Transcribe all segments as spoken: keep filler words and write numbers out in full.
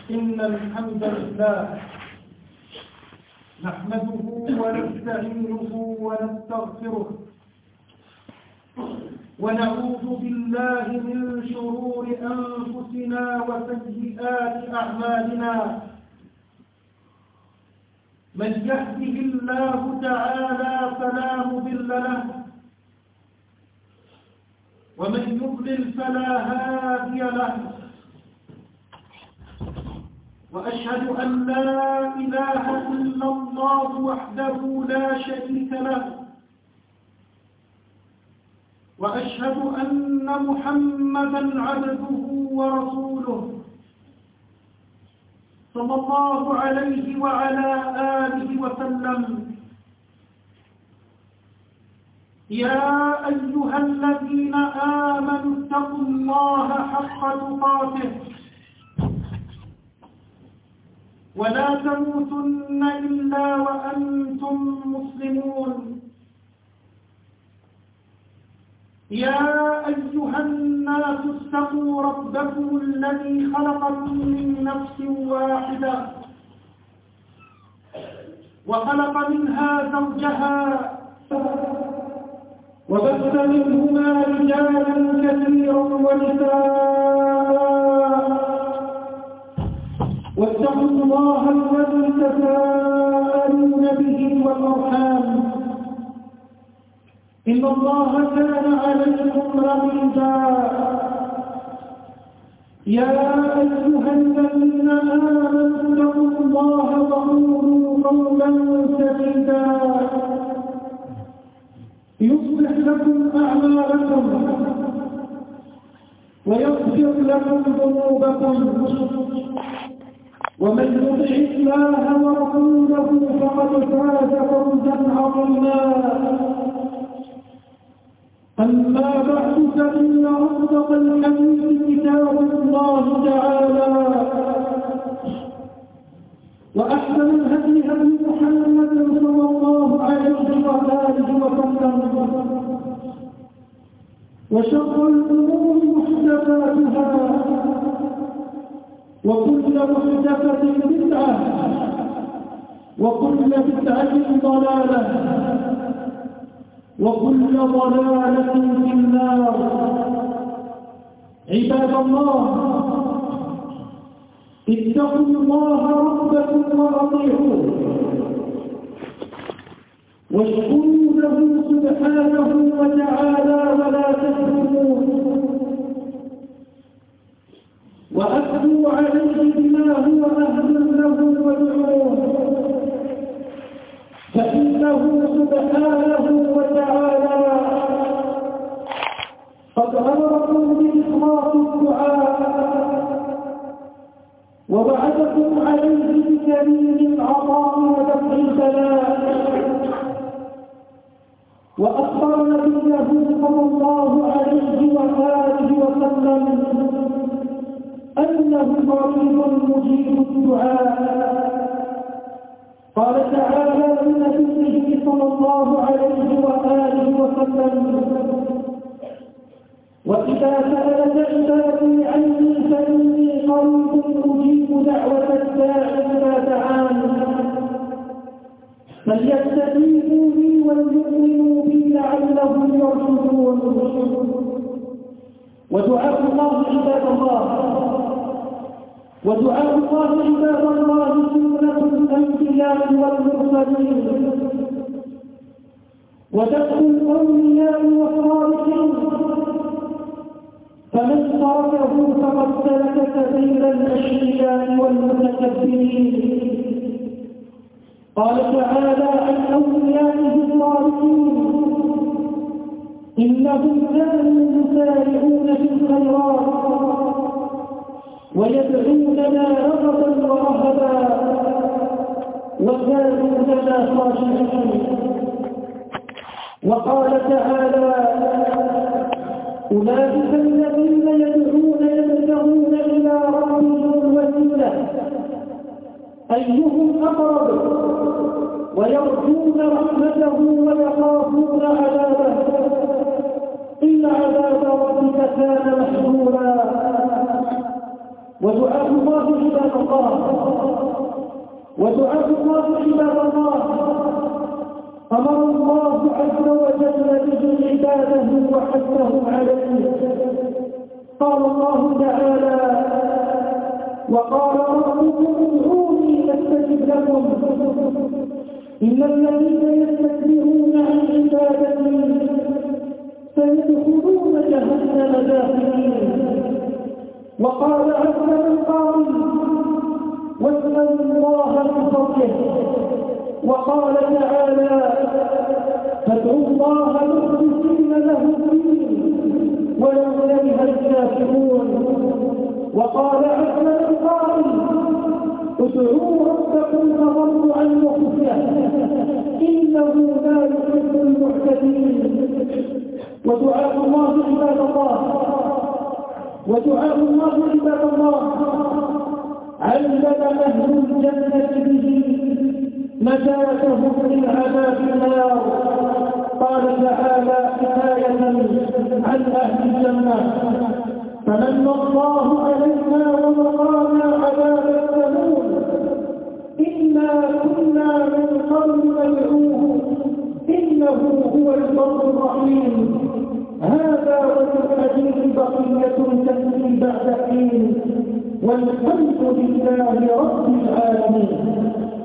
إن الحمد لله نحمده ونستعينه ونستغفره ونعوذ بالله من شرور أنفسنا وسيئات أعمالنا من يهده الله تعالى فلا مضل له ومن يضلل فلا هادي له وأشهد أن لا إله إلا الله وحده لا شريك له وأشهد أن محمدا عبده ورسوله صلى الله عليه وعلى آله وسلم. يا أيها الذين آمنوا اتقوا الله حق تقاته ولا تموتن إلا وأنتم مسلمون. يا أيها الناس اتقوا ربكم الذي خلقكم من نفس واحدة وخلق منها زوجها وبث منهما رجالا كثيرا ونساء واتقوا الله الذي تساءلون به والأرحام إن الله كان عليكم رقيبا. يا أيها الذين آمنوا اتقوا الله وقولوا قولا سديدا يصلح لكم أعمالكم ويغفر لكم ذنوبكم ومن يطع الله ورسوله فقد فاز فوزا عظيما. أما بعد فإن أصدق الحديث كتاب الله تعالى وأحسن الهدي هدي محمد صلى الله عليه وآله وسلم وشر الأمور محدثاتها وكل محدثة بدعة وكل بدعة ضلالة وكل ضلالة في النار. عباد الله اتقوا الله ربكم وأطيعوه واشكروا له سبحانه وتعالى ولا تكفروه وأثنوا عليه بما هو أهل له وادعوه فإنه سبحانه وتعالى قد أمركم بإخلاص الدعاء ووعدكم عليه بكريم العطاء ودفع البلاء وأخبر نبيه صلى الله عليه وآله وسلم أنه قريب مجيب الدعاء. قال تعالى لنبيه صلى الله عليه وآله وسلم وإذا سألك عبادي عني فإني قريب أجيب دعوة الداع إذا دعان فليستجيبوا لي وليؤمنوا بي لعلهم يرشدون. ودعاء الله عباد الله ودعاء الله عباد الله سنة الأنبياء والمرسلين ودفع الأولياء والصالحين فمن تركه فقد سلك سبيل الأشقياء والمتكبرين. قال تعالى عن أوليائه الصالحين إنهم كانوا يسارعون في الخيرات ويدعوننا رغبا ورهبا وكانوا لنا خاشعين. وقال تعالى أولئك الذين يدعون يبتغون إلى ربهم الوسيلة أيهم أقرب ويرجون رحمته ويخافون عذابه إن عذاب ربك كان محذورا. ودعاء الله عباد الله ودعاء الله عباد الله أمر الله عز وجل به عباده وحثهم عليه. قال الله تعالى: وقال ربكم ادعوني استجب لكم إن الذين يستكبرون عن عبادتي سيدخلون جهنم داخلين. وقال عز من قائل: واسألوا الله من فضله. وقال تعالى: فادعوا الله مخلصين له الدين ولو كره الكافرون. وقال عز من قائل: ادعوا ربكم تضرعا وخفية إنه لا يحب المعتدين. ودعاء الله عباد الله ودعاء الله عباد الله علم أهل الجنة به نجاتهم من عذاب النار. قال تعالى حكاية عن أهل الجنة: فمن الله علينا ووقانا عذاب السموم إنا كنا من قبل ندعوه إنه هو البر الرحيم. هذا وفي الحديث بقية تأتي بعد حين والحمد لله رب العالمين.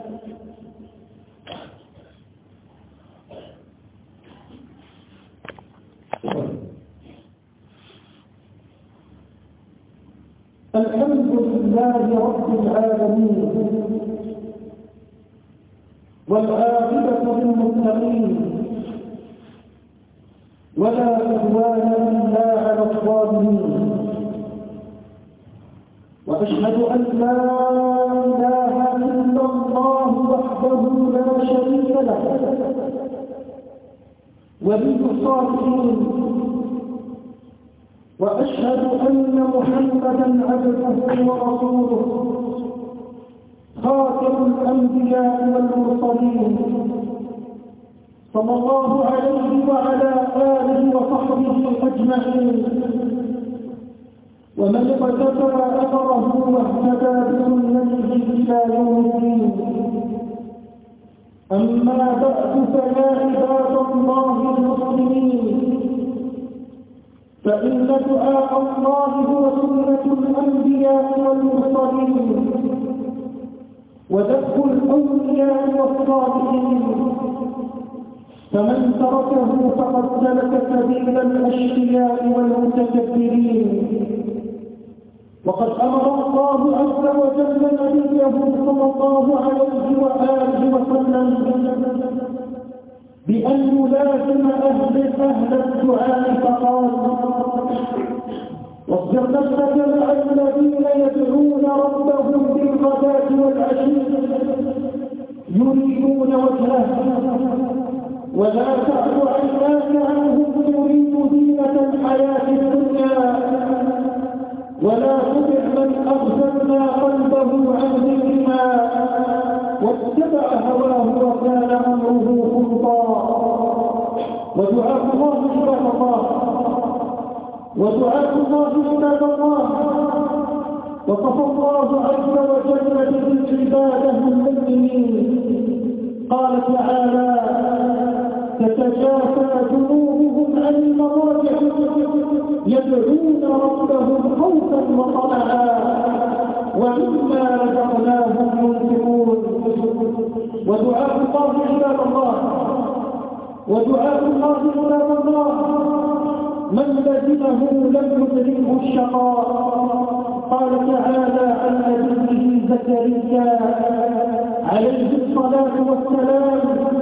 الحمد لله رب العالمين والعاقبة للمتقين ولا عدوان إلا على الظالمين. وأشهد أن لا إله إلا الله وحده لا شريك له ولي الصالحين. وأشهد أن محمدا عبده ورسوله خاتم الأنبياء والمرسلين صلى الله عليه وعلى آله وصحبه أجمعين ومن اقتفى أثره واهتدى بسنته إلى يوم الدين. أما بعد فيا عباد الله المسلمين، فإن دعاء الله هو سنة الأنبياء والمرسلين ودفع الأولياء والصالحين، فمن تركه فقد سلك سبيل الأشقياء والمتكبرين. وقد أمر الله عز وجل نبيه صلى الله عليه وآله وسلم بأن يلازم أهل أهل الدعاء فقال: واصبر نفسك مع الذين يدعون ربهم بالغداة والعشي يريدون وجهه ولا تعد عيناك عنهم تريد زينة الحياة الدنيا ولا تطع من أغفلنا قلبه عن ذكرنا واتبع هواه وكان أمره فرطا. ودعاء الله عباد الله ودعاء الله عباد الله وصف الله عز وجل به عباده المؤمنين. قال تعالى: تتجافى جنوبهم عن المضاجع يدعون ربهم خوفا وطمعا ومما رزقناهم ينفقون. ودعاء الله عباد الله ودعاء الله عباد الله من لزمه لم يدركه الشقاء. قال تعالى عن نبيه زكريا عليه الصلاة والسلام: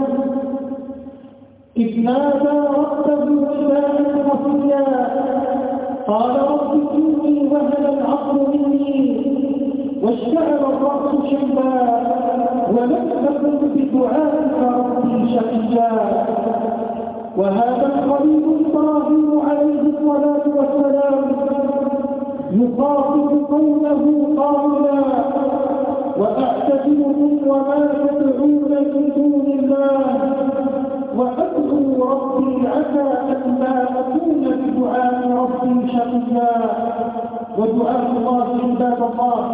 إذ نادى ربه نداء خفيا قال: رب إني وهن العظم مني واشتعل الرأس شيبا ولم أكن بدعائك ربي شقيا. وهذا الخليل إبراهيم عليه الصلاة والسلام يخاطب قومه قائلا: وأعتزلكم وما تدعون من دون الله وأدعو ربي عسى أن لا أكون بدعاء ربي شقيا. ودعاء الله عباد الله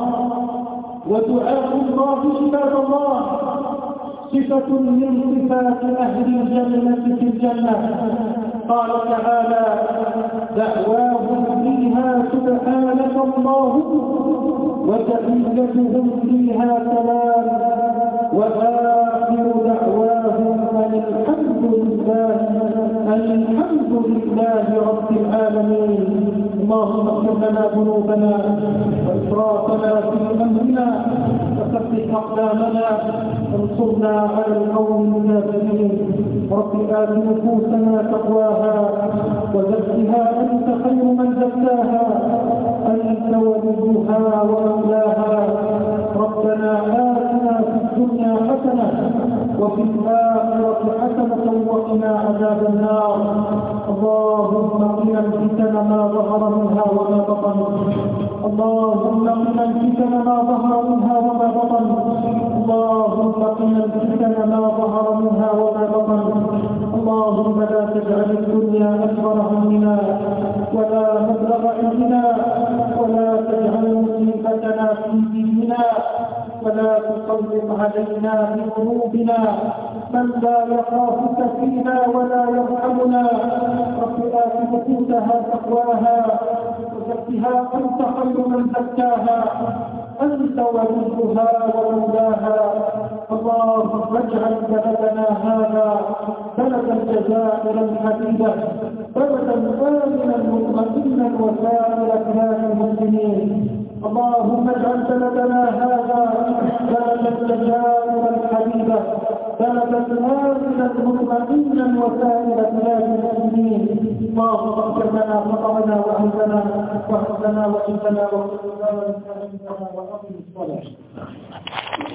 ودعاء الله عباد الله صفة من صفات أهل الجنة في الجنة. قال تعالى: دعواهم فيها سبحانك اللهم وتحيتهم فيها سلام وآخر دعواهم أن الحمد لله أن الحمد لله رب العالمين. اللهم اغفر لنا ذنوبنا وإسرافنا في أمرنا وثبت أقدامنا وانصرنا على القوم الكافرين. رب آت نفوسنا تقواها وزكها أنت خير من زكاها أنت وليها ومولاها. ربنا آتنا في الدنيا حسنة وفي الآخرة حسنة وقنا عذاب النار. اللهم قنا الفتن ما ظهر منها وما بطن اللهم قنا الفتن ما ظهر منها وما بطن اللهم قنا الفتن ما ظهر منها وما بطن. اللهم لا تجعل الدنيا أكبر همنا ولا مبلغ علمنا ولا تجعل مصيبتنا في ديننا ولا تسلط علينا بذنوبنا من لا يخافك فينا ولا يرحمنا. رب آت نفوسها تقواها وزكها أنت خير من زكاها أنت وليها ومولاها. اللهم اجعل بلدنا هذا بلدا جزائرا حبيبا بلدا آمنا مطمئنا وسائر بلاد المسلمين. اللهم اجعل بلدنا هذا بلدا جزائرا حبيبا بلدا آمنا مطمئنا وسائر بلاد المسلمين. اللهم اغفر لنا خطأنا وعمدنا وعمدنا وعمدنا وعمدنا وعمدنا وعمدنا وعمدنا